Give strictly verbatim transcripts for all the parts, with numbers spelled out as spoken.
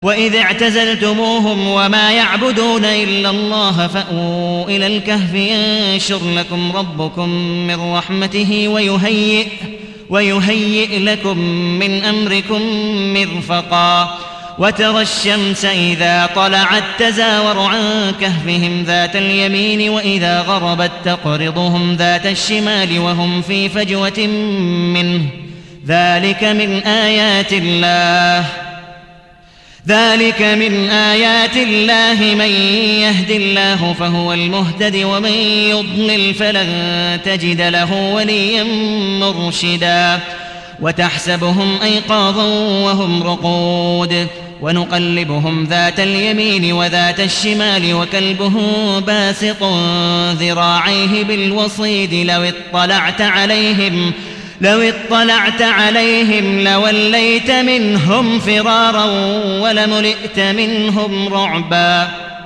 وإذ اعتزلتموهم وما يعبدون إلا الله فأووا إلى الكهف ينشر لكم ربكم من رحمته ويهيئ, ويهيئ لكم من أمركم مرفقا وترى الشمس إذا طلعت تزاور عن كهفهم ذات اليمين وإذا غربت تقرضهم ذات الشمال وهم في فجوة منه ذلك من آيات الله ذلك من آيات الله من يهد الله فهو المهتد ومن يضلل فلن تجد له وليا مرشدا وتحسبهم أيقاظا وهم رقود ونقلبهم ذات اليمين وذات الشمال وكلبهم باسط ذراعيه بالوصيد لو اطلعت عليهم لو اطلعت عليهم لوليت منهم فرارا ولملئت منهم رعبا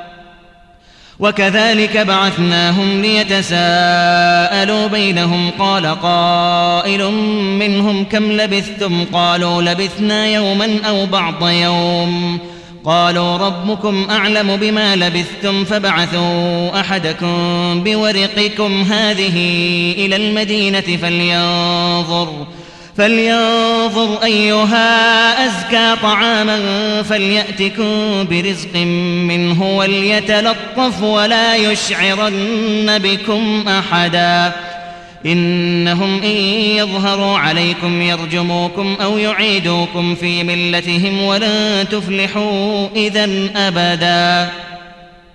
وكذلك بعثناهم ليتساءلوا بينهم قال قائل منهم كم لبثتم قالوا لبثنا يوما أو بعض يوم قالوا ربكم أعلم بما لبثتم فابعثوا أحدكم بورقكم هذه إلى المدينة فلينظر فلينظر أيها أزكى طعاما فليأتكم برزق منه وليتلطف ولا يشعرن بكم أحدا إنهم إن يظهروا عليكم يرجموكم أو يعيدوكم في ملتهم ولن تفلحوا إذن أبدا.